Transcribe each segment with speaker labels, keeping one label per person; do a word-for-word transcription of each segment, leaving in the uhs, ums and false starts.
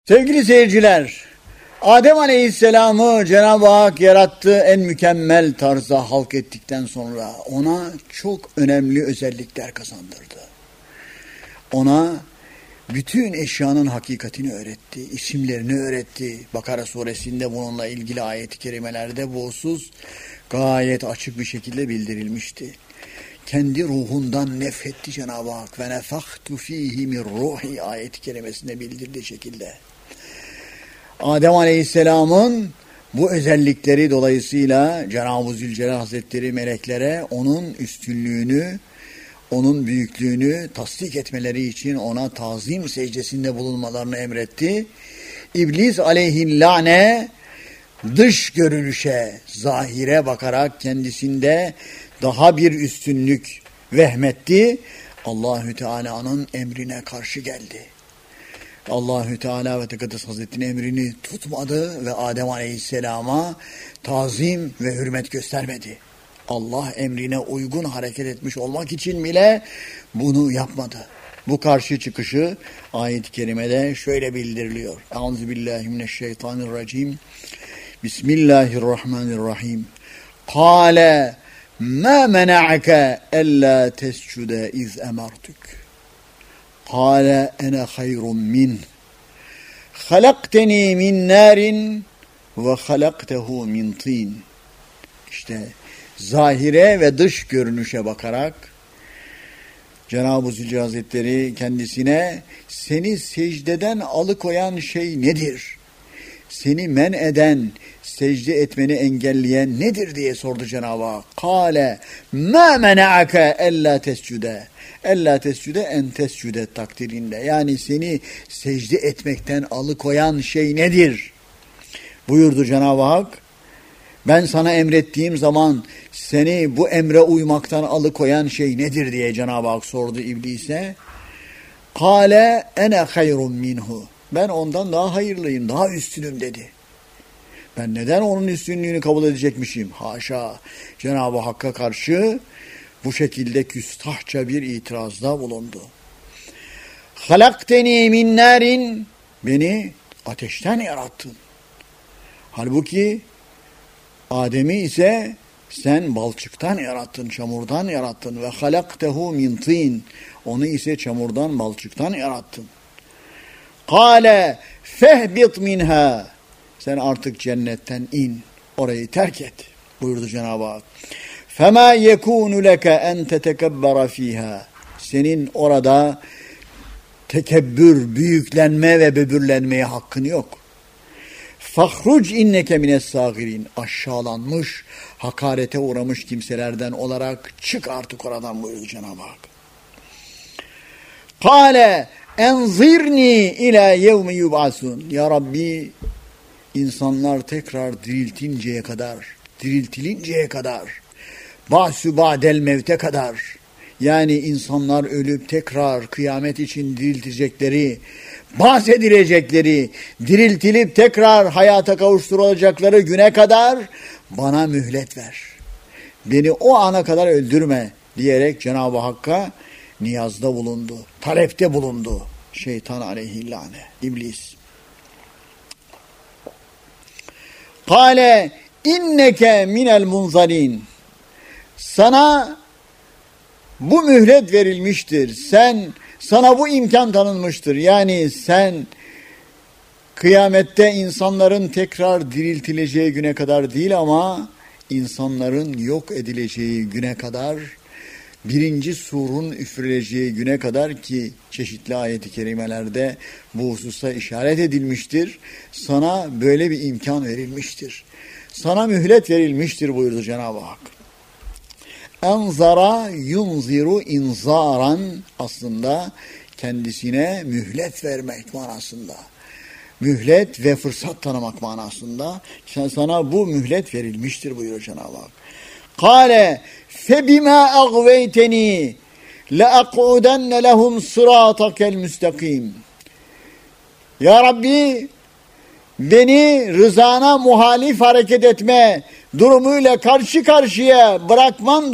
Speaker 1: Sevgili seyirciler, Adem Aleyhisselam'ı Cenab-ı Hak yarattığı en mükemmel tarzda halk ettikten sonra ona çok önemli özellikler kazandırdı. Ona bütün eşyanın hakikatini öğretti, isimlerini öğretti. Bakara suresinde bununla ilgili ayet-i kerimelerde bu husus gayet açık bir şekilde bildirilmişti. Kendi ruhundan nefetti Cenab-ı Hak ve nefahtu fihi min ruhi ayet-i kerimesinde bildirdiği şekilde. Adem Aleyhisselam'ın bu özellikleri dolayısıyla Cenab-ı Zülcelal Hazretleri meleklere onun üstünlüğünü, onun büyüklüğünü tasdik etmeleri için ona tazim secdesinde bulunmalarını emretti. İblis aleyhillâne dış görünüşe, zahire bakarak kendisinde daha bir üstünlük vehmetti. Allahü Teala'nın emrine karşı geldi. Allahü Teala ve Tekaddes Hazretleri'nin emrini tutmadı ve Adem Aleyhisselam'a tazim ve hürmet göstermedi. Allah emrine uygun hareket etmiş olmak için bile bunu yapmadı. Bu karşı çıkışı ayet-i kerimede şöyle bildiriliyor. Euzubillahimineşşeytanirracim. Bismillahirrahmanirrahim. Kâle mâ mena'ake ellâ tescude iz emartuk. Kâle ene hayrun min. Halakteni min nârin ve halaktehu min tin. İşte zahire ve dış görünüşe bakarak Cenab-ı Zülcelal Hazretleri kendisine seni secdeden alıkoyan şey nedir? Seni men eden, secde etmeni engelleyen nedir diye sordu Cenab-ı Hak. Kâle mâ mena'ake ellâ tescude. Ellâ tescude en tescude takdirinde. Yani seni secde etmekten alıkoyan şey nedir? Buyurdu Cenab-ı Hak. Ben sana emrettiğim zaman seni bu emre uymaktan alıkoyan şey nedir diye Cenab-ı Hak sordu İblis'e. Kâle ene hayrun minhu. Ben ondan daha hayırlıyım, daha üstünüm dedi. Ben neden onun üstünlüğünü kabul edecekmişim? Haşa! Cenab-ı Hakk'a karşı bu şekilde küstahça bir itirazda bulundu. Halakteni min nârin. Beni ateşten yarattın. Halbuki Adem'i ise sen balçıktan yarattın, çamurdan yarattın. Ve halaktehu min tin. Onu ise çamurdan, balçıktan yarattın. Kâle fehbit minha. Sen artık cennetten in, orayı terk et buyurdu Cenab-ı Hak. فَمَا يَكُونُ لَكَ اَنْ تَتَكَبَّرَ ف۪يهَا. Senin orada tekebbür, büyüklenme ve böbürlenmeye hakkın yok. فَخْرُجْ اِنَّكَ مِنَ السَّاغِرِينَ. Aşağılanmış, hakarete uğramış kimselerden olarak çık artık oradan buyurdu Cenab-ı Hak. قَالَ اَنْظِرْنِي اِلَى يَوْمِ يُبْعَسُونَ. Ya Rabbi, insanlar tekrar diriltinceye kadar, diriltilinceye kadar, ba'su ba'del mevte kadar, yani insanlar ölüp tekrar kıyamet için diriltecekleri, bahsedilecekleri, diriltilip tekrar hayata kavuşturulacakları güne kadar bana mühlet ver. Beni o ana kadar öldürme diyerek Cenab-ı Hakk'a niyazda bulundu, talepte bulundu. Şeytan aleyhillâne, İblis. Kâle inneke minel munzalin. Sana bu mühlet verilmiştir. Sen, sana bu imkan tanınmıştır. Yani sen kıyamette insanların tekrar diriltileceği güne kadar değil ama insanların yok edileceği güne kadar, birinci surun üfürüleceği güne kadar ki çeşitli ayet-i kerimelerde bu hususa işaret edilmiştir. Sana böyle bir imkan verilmiştir. Sana mühlet verilmiştir buyurdu Cenab-ı Hak. Enzara yunziru inzaran, aslında kendisine mühlet vermek manasında. Mühlet ve fırsat tanımak manasında. Sana bu mühlet verilmiştir buyuruyor Cenab-ı Hak. Kâle febimâ agveyteni le'ak'udenne lehum sırâtakel müstakim. Ya Rabbi, beni rızana muhalif hareket etme durumuyla karşı karşıya bırakman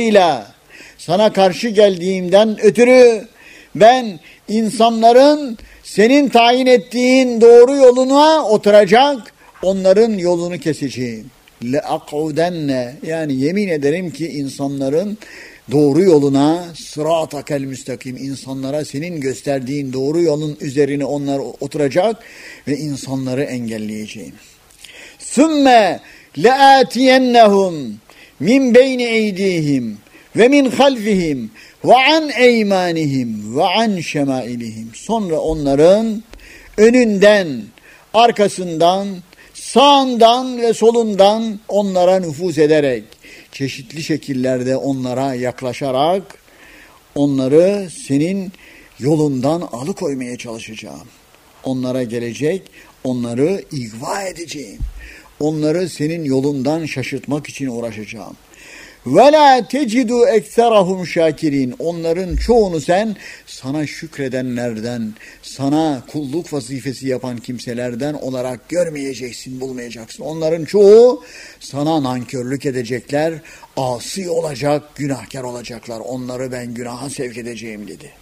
Speaker 1: dolayısıyla sana karşı geldiğimden ötürü ben insanların senin tayin ettiğin doğru yoluna oturacak, onların yolunu keseceğim. لَاَقْعُدَنَّ yani yemin ederim ki insanların doğru yoluna, sırat-akel müstakim, insanlara senin gösterdiğin doğru yolun üzerine onlar oturacak ve insanları engelleyeceğim. ثُمَّ لَآتِيَنَّهُمْ min beyni eydihim ve min halfihim ve an eymanihim ve an şemailihim. Sonra onların önünden, arkasından, sağından ve solundan onlara nüfuz ederek, çeşitli şekillerde onlara yaklaşarak onları senin yolundan alıkoymaya çalışacağım. Onlara gelecek, onları ihva edeceğim. Onları senin yolundan şaşırtmak için uğraşacağım. وَلَا تَجِدُوا اَكْثَرَهُمْ şakirin. Onların çoğunu sen sana şükredenlerden, sana kulluk vazifesi yapan kimselerden olarak görmeyeceksin, bulmayacaksın. Onların çoğu sana nankörlük edecekler, asi olacak, günahkar olacaklar. Onları ben günaha sevk edeceğim dedi.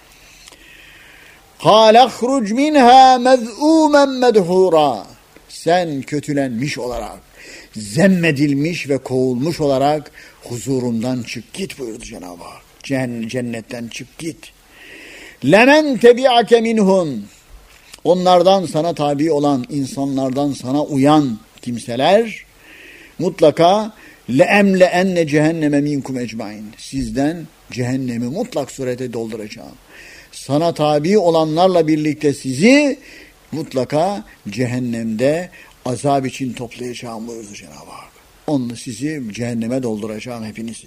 Speaker 1: قَالَ اخْرُجْ مِنْهَا مَذْعُومًا مَدْحُورًا. Sen kötülenmiş olarak, zemmedilmiş ve kovulmuş olarak huzurumdan çık git buyurdu Cenab-ı Hak. Cennetten çık git. Lemen tebi'ake minhum. Onlardan sana tabi olan, insanlardan sana uyan kimseler mutlaka le'emle enne cehenneme minkum ecmain. Sizden cehennemi mutlak surete dolduracağım. Sana tabi olanlarla birlikte sizi mutlaka cehennemde azap için toplayacağım buyurdu Cenab-ı Hak. Onunla sizi cehenneme dolduracağım hepinizi.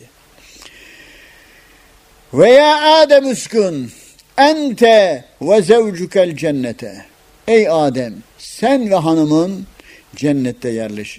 Speaker 1: Ve ya Adem üskün ente ve zevcukel cennete. Ey Adem, sen ve hanımın cennette yerleşin.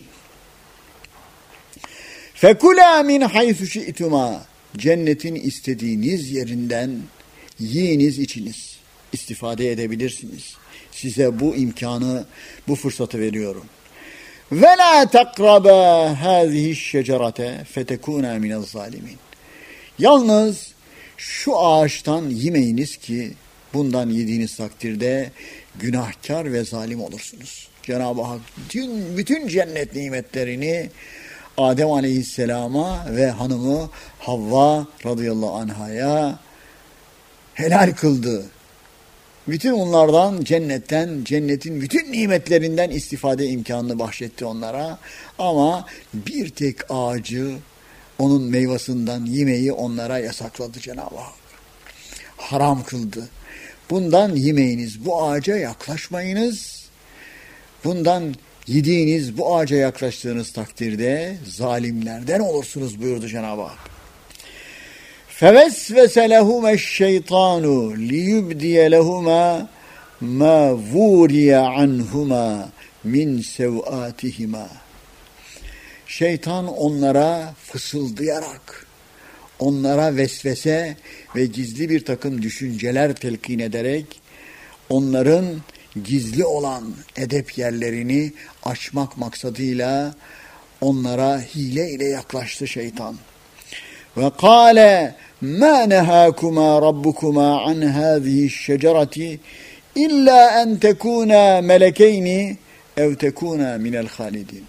Speaker 1: Fekula min haythu şi'tuma. Cennetin istediğiniz yerinden yiyiniz, içiniz. İstifade edebilirsiniz. Size bu imkanı, bu fırsatı veriyorum. Ve la takraba hazihi şecerete fetekuna minel zalimin. Yalnız şu ağaçtan yemeyiniz ki bundan yediğiniz takdirde günahkar ve zalim olursunuz. Cenab-ı Hak bütün, bütün cennet nimetlerini Adem Aleyhisselam'a ve hanımı Havva radıyallahu anhaya helal kıldı. Bütün onlardan cennetten, cennetin bütün nimetlerinden istifade imkanını bahşetti onlara. Ama bir tek ağacı, onun meyvasından yemeyi onlara yasakladı Cenab-ı Hak. Haram kıldı. Bundan yemeyiniz, bu ağaca yaklaşmayınız. Bundan yediğiniz, bu ağaca yaklaştığınız takdirde zalimlerden olursunuz buyurdu Cenab-ı Hak. فَوَسْوَسَ لَهُمَا الشَّيْطَانُ لِيُبْدِيَ لَهُمَا مَا وُورِيَ عَنْهُمَا مِنْ سَوْآتِهِمَا. Şeytan onlara fısıldayarak, onlara vesvese ve gizli bir takım düşünceler telkin ederek, onların gizli olan edep yerlerini açmak maksadıyla onlara hile ile yaklaştı şeytan. Ve kâle mâ nehâkumâ rabbukuma an hâzihi şecereti illa en tekûnâ melekeyni ev tekûnâ minel hâlidin.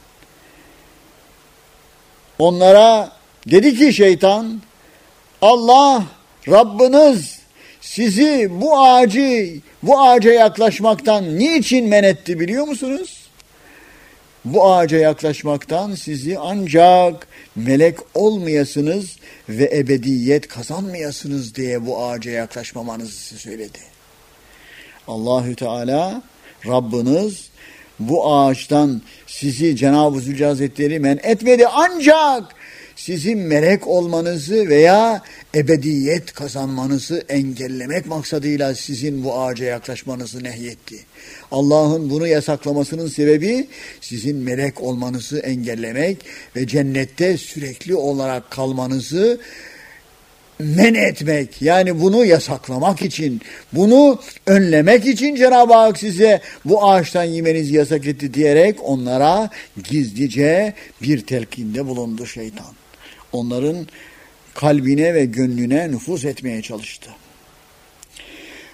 Speaker 1: Onlara dedi ki şeytan, Allah Rabbiniz sizi bu ağacı, bu ağaca yaklaşmaktan niçin men etti biliyor musunuz? Bu ağaca yaklaşmaktan sizi ancak melek olmayasınız ve ebediyet kazanmayasınız diye bu ağaca yaklaşmamanızı size söyledi. Allahü Teala Rabbiniz bu ağaçtan sizi Cenab-ı Zülcelal Hazretleri men etmedi, ancak sizin melek olmanızı veya ebediyet kazanmanızı engellemek maksadıyla sizin bu ağaca yaklaşmanızı nehyetti. Allah'ın bunu yasaklamasının sebebi sizin melek olmanızı engellemek ve cennette sürekli olarak kalmanızı men etmek, yani bunu yasaklamak için, bunu önlemek için Cenab-ı Hak size bu ağaçtan yemenizi yasak etti diyerek onlara gizlice bir telkinde bulundu şeytan. Onların kalbine ve gönlüne nüfuz etmeye çalıştı.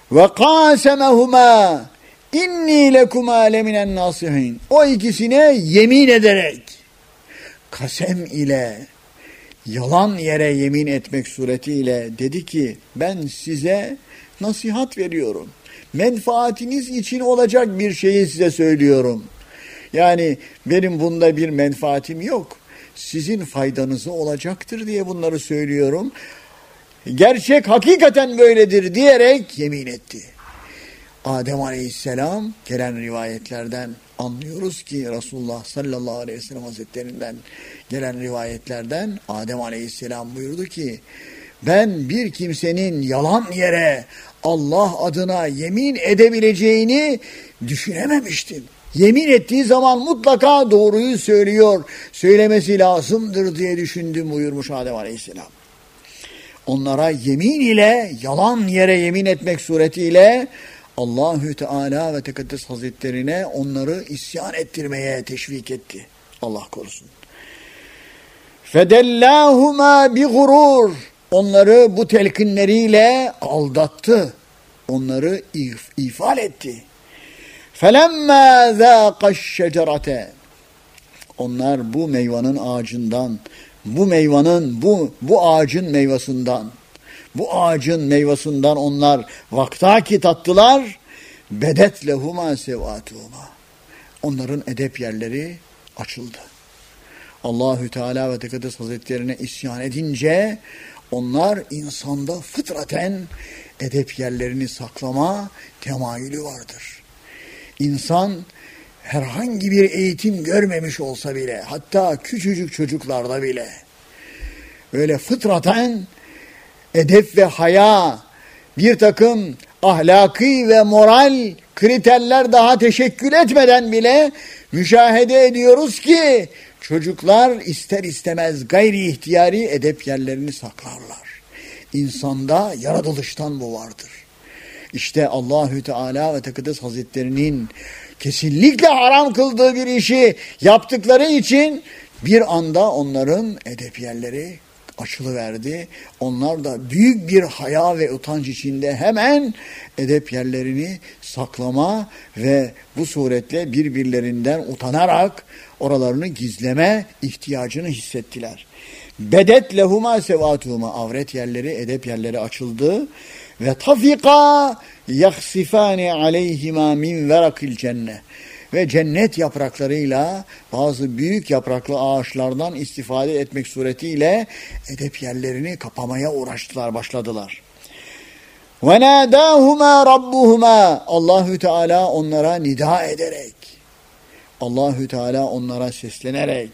Speaker 1: Ve kâsemehumâ inni lekuma leminen nasihin. O ikisine yemin ederek, kasem ile, yalan yere yemin etmek suretiyle dedi ki, ben size nasihat veriyorum. Menfaatiniz için olacak bir şeyi size söylüyorum. Yani benim bunda bir menfaatim yok. Sizin faydanıza olacaktır diye bunları söylüyorum. Gerçek hakikaten böyledir diyerek yemin etti. Adem Aleyhisselam, gelen rivayetlerden anlıyoruz ki Resulullah sallallahu aleyhi ve sellem hazretlerinden gelen rivayetlerden Adem Aleyhisselam buyurdu ki, ben bir kimsenin yalan yere Allah adına yemin edebileceğini düşünememiştim. Yemin ettiği zaman mutlaka doğruyu söylüyor, söylemesi lazımdır diye düşündüm buyurmuş Adem Aleyhisselam. Onlara yemin ile, yalan yere yemin etmek suretiyle Allahü Teala ve Tekaddes Hazretlerine onları isyan ettirmeye teşvik etti. Allah korusun. Fedellâhumâ bi gurur. Onları bu telkinleriyle aldattı. Onları if, ifade etti. Felemmâ zâkaş şecerate. Onlar bu meyvanın ağacından, bu meyvanın, bu, bu ağacın meyvasından, bu ağacın meyvasından onlar vaktaki tattılar. Bedet lehuma sevatuhuma. Onların edep yerleri açıldı. Allahü Teala ve Tekaddes Hazretlerine isyan edince onlar insanda fıtraten edep yerlerini saklama temayülü vardır. İnsan herhangi bir eğitim görmemiş olsa bile, hatta küçücük çocuklarda bile öyle fıtraten edep ve haya, bir takım ahlaki ve moral kriterler daha teşekkül etmeden bile müşahede ediyoruz ki çocuklar ister istemez gayri ihtiyari edep yerlerini saklarlar. İnsanda yaratılıştan bu vardır. İşte Allahü Teala ve Tekaddes Hazretlerinin kesinlikle haram kıldığı bir işi yaptıkları için bir anda onların edep yerleri açılıverdi. Onlar da büyük bir haya ve utanç içinde hemen edep yerlerini saklama ve bu suretle birbirlerinden utanarak oralarını gizleme ihtiyacını hissettiler. Bedet lehuma sevatuhuma. Avret yerleri, edep yerleri açıldı. Ve tafika yaksifani aleyhima min verakil cennet. Ve cennet yapraklarıyla bazı büyük yapraklı ağaçlardan istifade etmek suretiyle edep yerlerini kapamaya uğraştılar, başladılar. Ve nâdâhumâ rabbuhumâ. Allahü Teala onlara nida ederek, Allahü Teala onlara seslenerek,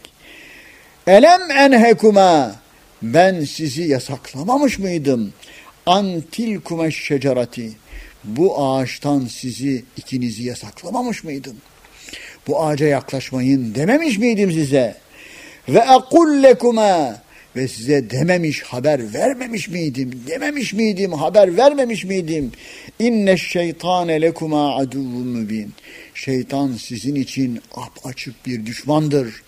Speaker 1: elem enhekuma, ben sizi yasaklamamış mıydım? Antilkume şecerati, bu ağaçtan sizi ikinizi yasaklamamış mıydım? Bu ağaca yaklaşmayın dememiş miydim size? Ve ekul lekuma, ve size dememiş, haber vermemiş miydim? Dememiş miydim, haber vermemiş miydim? İnne şeytane lekuma aduvvun mübin. Şeytan sizin için apaçık bir düşmandır.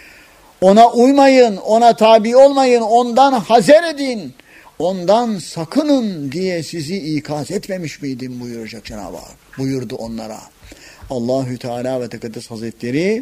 Speaker 1: Ona uymayın, ona tabi olmayın, ondan hazer edin, ondan sakının diye sizi ikaz etmemiş miydim buyuracak Cenab-ı Hak. Buyurdu onlara. Allahü Teala ve Tekaddes Hazretleri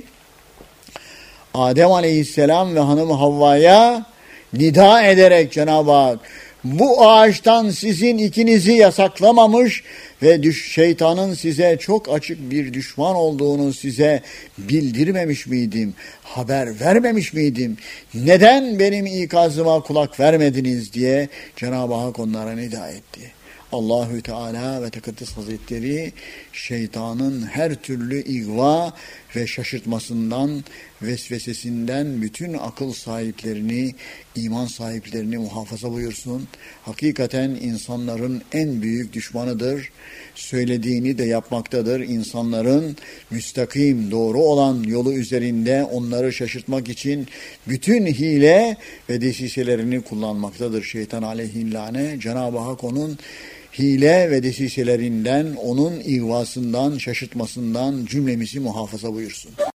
Speaker 1: Adem Aleyhisselam ve hanımı Havva'ya nida ederek Cenab-ı Hak bu ağaçtan sizin ikinizi yasaklamamış ve düş, şeytanın size çok açık bir düşman olduğunu size bildirmemiş miydim? Haber vermemiş miydim? Neden benim ikazıma kulak vermediniz diye Cenab-ı Hak onlara nida etti. Allahü Teala ve Tekaddes Hazretleri şeytanın her türlü igva ve şaşırtmasından, vesvesesinden bütün akıl sahiplerini, iman sahiplerini muhafaza buyursun. Hakikaten insanların en büyük düşmanıdır. Söylediğini de yapmaktadır. İnsanların müstakim, doğru olan yolu üzerinde onları şaşırtmak için bütün hile ve desiselerini kullanmaktadır. Şeytan aleyhillâne, Cenab-ı Hak onun hile ve desiselerinden, onun ihvasından, şaşırtmasından cümlemizi muhafaza buyursun.